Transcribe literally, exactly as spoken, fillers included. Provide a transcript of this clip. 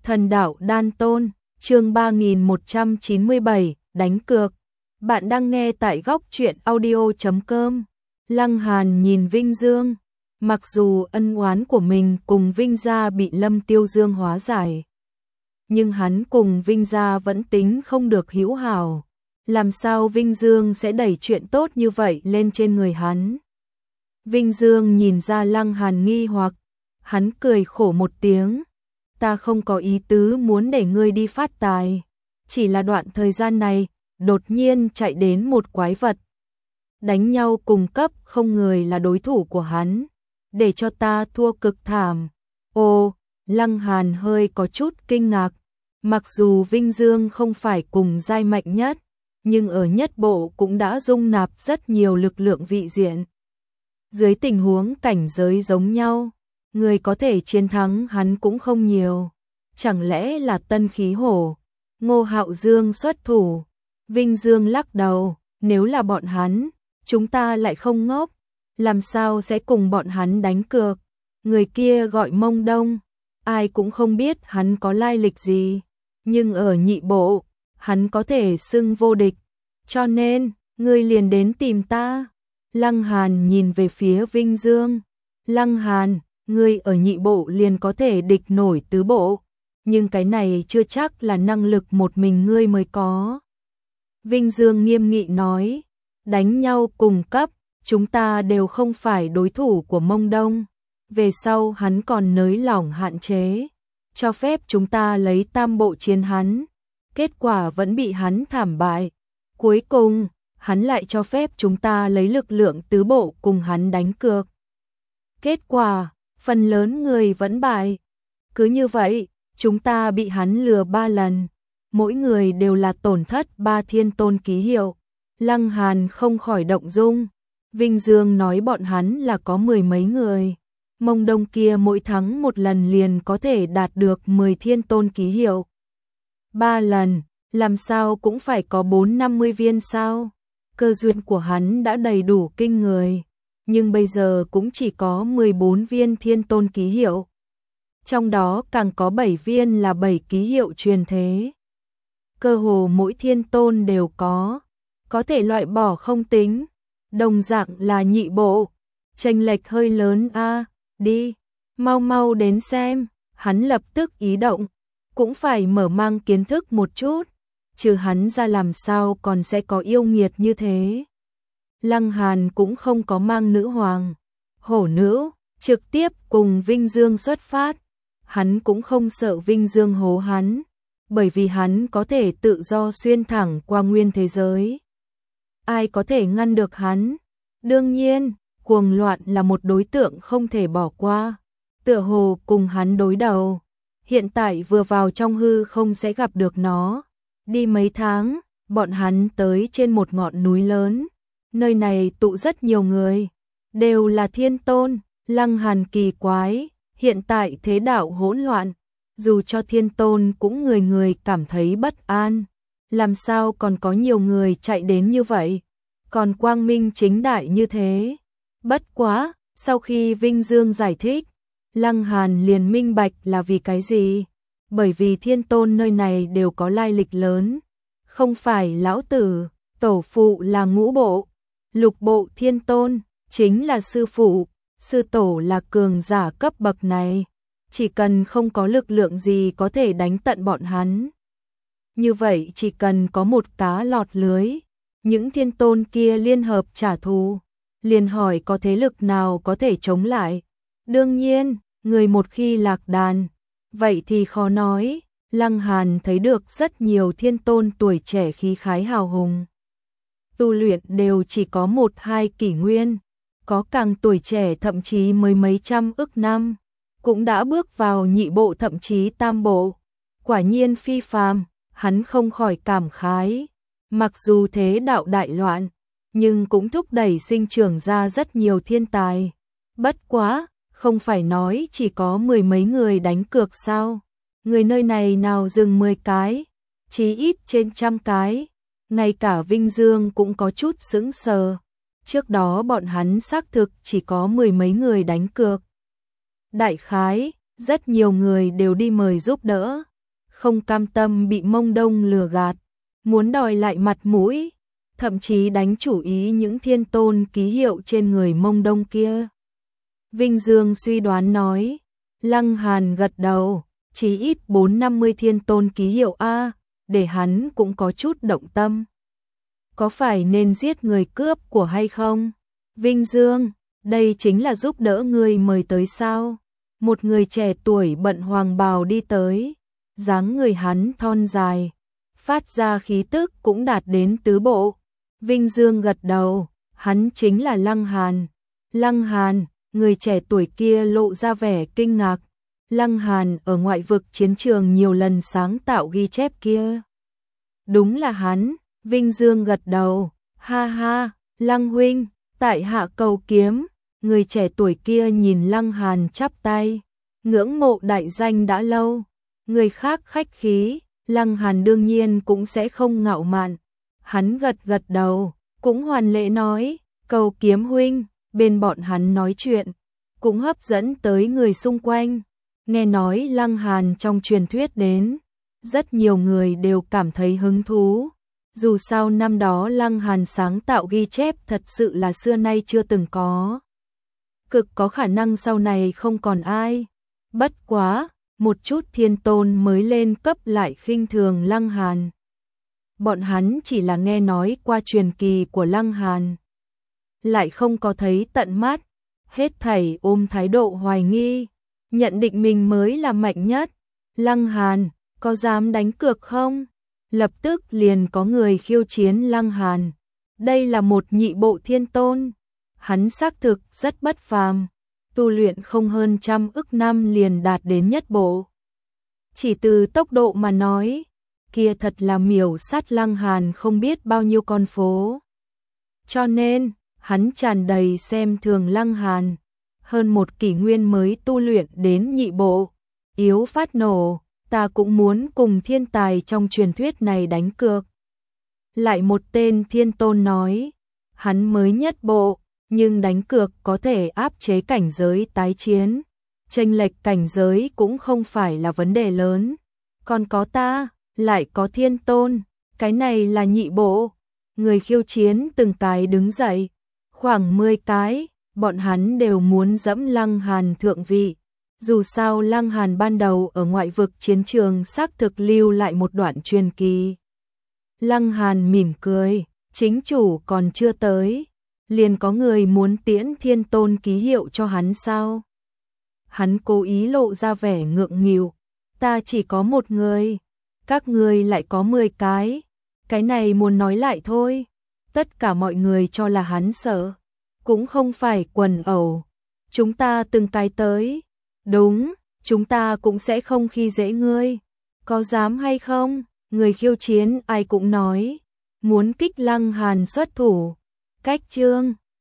Thần đạo đan tôn, chương ba nghìn một trăm chín mươi bảy, đánh cược. Bạn đang nghe tại góc truyện audio chấm com. Lăng Hàn nhìn Vinh Dương, mặc dù ân oán của mình cùng Vinh gia bị Lâm Tiêu Dương hóa giải, nhưng hắn cùng Vinh gia vẫn tính không được hữu hảo. Làm sao Vinh Dương sẽ đẩy chuyện tốt như vậy lên trên người hắn? Vinh Dương nhìn ra Lăng Hàn nghi hoặc, hắn cười khổ một tiếng. Ta không có ý tứ muốn để ngươi đi phát tài, chỉ là đoạn thời gian này, đột nhiên chạy đến một quái vật. Đánh nhau cùng cấp không người là đối thủ của hắn, để cho ta thua cực thảm. Ô, Lăng Hàn hơi có chút kinh ngạc, mặc dù Vinh Dương không phải cùng giai mạnh nhất, nhưng ở nhất bộ cũng đã dung nạp rất nhiều lực lượng vị diện. Dưới tình huống cảnh giới giống nhau, người có thể chiến thắng hắn cũng không nhiều. Chẳng lẽ là Tân Khí Hổ, Ngô Hạo Dương xuất thủ? Vinh Dương lắc đầu, nếu là bọn hắn, chúng ta lại không ngốc, làm sao sẽ cùng bọn hắn đánh cược? Người kia gọi Mông Đông, ai cũng không biết hắn có lai lịch gì, nhưng ở nhị bộ, hắn có thể xưng vô địch, cho nên, ngươi liền đến tìm ta. Lăng Hàn nhìn về phía Vinh Dương. Lăng Hàn, ngươi ở nhị bộ liền có thể địch nổi tứ bộ, nhưng cái này chưa chắc là năng lực một mình ngươi mới có. Vinh Dương nghiêm nghị nói, đánh nhau cùng cấp, chúng ta đều không phải đối thủ của Mông Đông. Về sau hắn còn nới lỏng hạn chế, cho phép chúng ta lấy tam bộ chiến hắn, kết quả vẫn bị hắn thảm bại. Cuối cùng, hắn lại cho phép chúng ta lấy lực lượng tứ bộ cùng hắn đánh cược. Kết quả, phần lớn người vẫn bại. Cứ như vậy, chúng ta bị hắn lừa ba lần, mỗi người đều là tổn thất ba thiên tôn ký hiệu. Lăng Hàn không khỏi động dung. Vinh Dương nói bọn hắn là có mười mấy người. Mông Đông kia mỗi thắng một lần liền có thể đạt được mười thiên tôn ký hiệu. Ba lần, làm sao cũng phải có bốn năm mươi viên sao? Cơ duyên của hắn đã đầy đủ kinh người, nhưng bây giờ cũng chỉ có mười bốn viên thiên tôn ký hiệu. Trong đó càng có bảy viên là bảy ký hiệu truyền thế. Cơ hồ mỗi thiên tôn đều có, có thể loại bỏ không tính. Đồng dạng là nhị bộ, chênh lệch hơi lớn a, đi, mau mau đến xem. Hắn lập tức ý động, cũng phải mở mang kiến thức một chút, trừ hắn ra làm sao còn sẽ có yêu nghiệt như thế. Lăng Hàn cũng không có mang nữ hoàng, hổ nữ, trực tiếp cùng Vinh Dương xuất phát. Hắn cũng không sợ Vinh Dương hố hắn, bởi vì hắn có thể tự do xuyên thẳng qua nguyên thế giới. Ai có thể ngăn được hắn? Đương nhiên, cuồng loạn là một đối tượng không thể bỏ qua. Tựa hồ cùng hắn đối đầu, hiện tại vừa vào trong hư không sẽ gặp được nó. Đi mấy tháng, bọn hắn tới trên một ngọn núi lớn. Nơi này tụ rất nhiều người, đều là thiên tôn. Lăng Hàn kỳ quái, hiện tại thế đạo hỗn loạn, dù cho thiên tôn cũng người người cảm thấy bất an. Làm sao còn có nhiều người chạy đến như vậy, còn quang minh chính đại như thế? Bất quá, sau khi Vinh Dương giải thích, Lăng Hàn liền minh bạch là vì cái gì. Bởi vì thiên tôn nơi này đều có lai lịch lớn. Không phải lão tử, tổ phụ là ngũ bộ, lục bộ thiên tôn, chính là sư phụ, sư tổ là cường giả cấp bậc này. Chỉ cần không có lực lượng gì có thể đánh tận bọn hắn. Như vậy chỉ cần có một cá lọt lưới, những thiên tôn kia liên hợp trả thù, liền hỏi có thế lực nào có thể chống lại. Đương nhiên, người một khi lạc đàn, vậy thì khó nói. Lăng Hàn thấy được rất nhiều thiên tôn tuổi trẻ khí khái hào hùng. Tu luyện đều chỉ có một hai kỷ nguyên, có càng tuổi trẻ thậm chí mới mấy trăm ức năm, cũng đã bước vào nhị bộ thậm chí tam bộ. Quả nhiên phi phàm, hắn không khỏi cảm khái. Mặc dù thế đạo đại loạn, nhưng cũng thúc đẩy sinh trưởng ra rất nhiều thiên tài. Bất quá, không phải nói chỉ có mười mấy người đánh cược sao? Người nơi này nào dừng mười cái, chí ít trên trăm cái. Ngay cả Vinh Dương cũng có chút sững sờ. Trước đó bọn hắn xác thực chỉ có mười mấy người đánh cược. Đại khái, rất nhiều người đều đi mời giúp đỡ. không cam tâm bị Mông Đông lừa gạt, muốn đòi lại mặt mũi, thậm chí đánh chủ ý những thiên tôn ký hiệu trên người Mông Đông kia. Vinh Dương suy đoán nói. Lăng Hàn gật đầu, chỉ ít bốn năm mươi thiên tôn ký hiệu A, để hắn cũng có chút động tâm. Có phải nên giết người cướp của hay không? Vinh Dương, đây chính là giúp đỡ người mời tới sao? Một người trẻ tuổi bận hoàng bào đi tới, dáng người hắn thon dài, phát ra khí tức cũng đạt đến tứ bộ. Vinh Dương gật đầu, hắn chính là Lăng Hàn. Lăng Hàn, người trẻ tuổi kia lộ ra vẻ kinh ngạc. Lăng Hàn ở ngoại vực chiến trường nhiều lần sáng tạo ghi chép kia. Đúng là hắn, Vinh Dương gật đầu, ha ha, Lăng huynh, tại hạ cầu kiếm. Người trẻ tuổi kia nhìn Lăng Hàn chắp tay, ngưỡng mộ đại danh đã lâu. Người khác khách khí, Lăng Hàn đương nhiên cũng sẽ không ngạo mạn. Hắn gật gật đầu, cũng hoàn lễ nói, cầu kiếm huynh. Bên bọn hắn nói chuyện, cũng hấp dẫn tới người xung quanh. Nghe nói Lăng Hàn trong truyền thuyết đến, rất nhiều người đều cảm thấy hứng thú. Dù sao năm đó Lăng Hàn sáng tạo ghi chép thật sự là xưa nay chưa từng có. Cực có khả năng sau này không còn ai. Bất quá, một chút thiên tôn mới lên cấp lại khinh thường Lăng Hàn. Bọn hắn chỉ là nghe nói qua truyền kỳ của Lăng Hàn, lại không có thấy tận mắt, hết thảy ôm thái độ hoài nghi, nhận định mình mới là mạnh nhất. Lăng Hàn, có dám đánh cược không? Lập tức liền có người khiêu chiến Lăng Hàn. Đây là một nhị bộ thiên tôn, hắn xác thực rất bất phàm, tu luyện không hơn trăm ức năm liền đạt đến nhất bộ. Chỉ từ tốc độ mà nói, kia thật là miểu sát Lăng Hàn không biết bao nhiêu con phố. Cho nên, hắn tràn đầy xem thường Lăng Hàn, hơn một kỷ nguyên mới tu luyện đến nhị bộ, yếu phát nổ, ta cũng muốn cùng thiên tài trong truyền thuyết này đánh cược. Lại một tên thiên tôn nói, hắn mới nhất bộ, nhưng đánh cược có thể áp chế cảnh giới tái chiến, chênh lệch cảnh giới cũng không phải là vấn đề lớn. Còn có ta, lại có thiên tôn, cái này là nhị bộ. Người khiêu chiến từng cái đứng dậy, khoảng mười cái, bọn hắn đều muốn dẫm Lăng Hàn thượng vị. Dù sao Lăng Hàn ban đầu ở ngoại vực chiến trường xác thực lưu lại một đoạn truyền kỳ. Lăng Hàn mỉm cười, chính chủ còn chưa tới, liền có người muốn tiễn thiên tôn ký hiệu cho hắn sao? Hắn cố ý lộ ra vẻ ngượng nghịu, ta chỉ có một người, các người lại có mười cái, cái này muốn nói lại thôi. Tất cả mọi người cho là hắn sợ, cũng không phải quần ẩu, chúng ta từng cái tới. Đúng, chúng ta cũng sẽ không khi dễ ngươi, có dám hay không? Người khiêu chiến ai cũng nói, muốn kích Lăng Hàn xuất thủ. Cách chương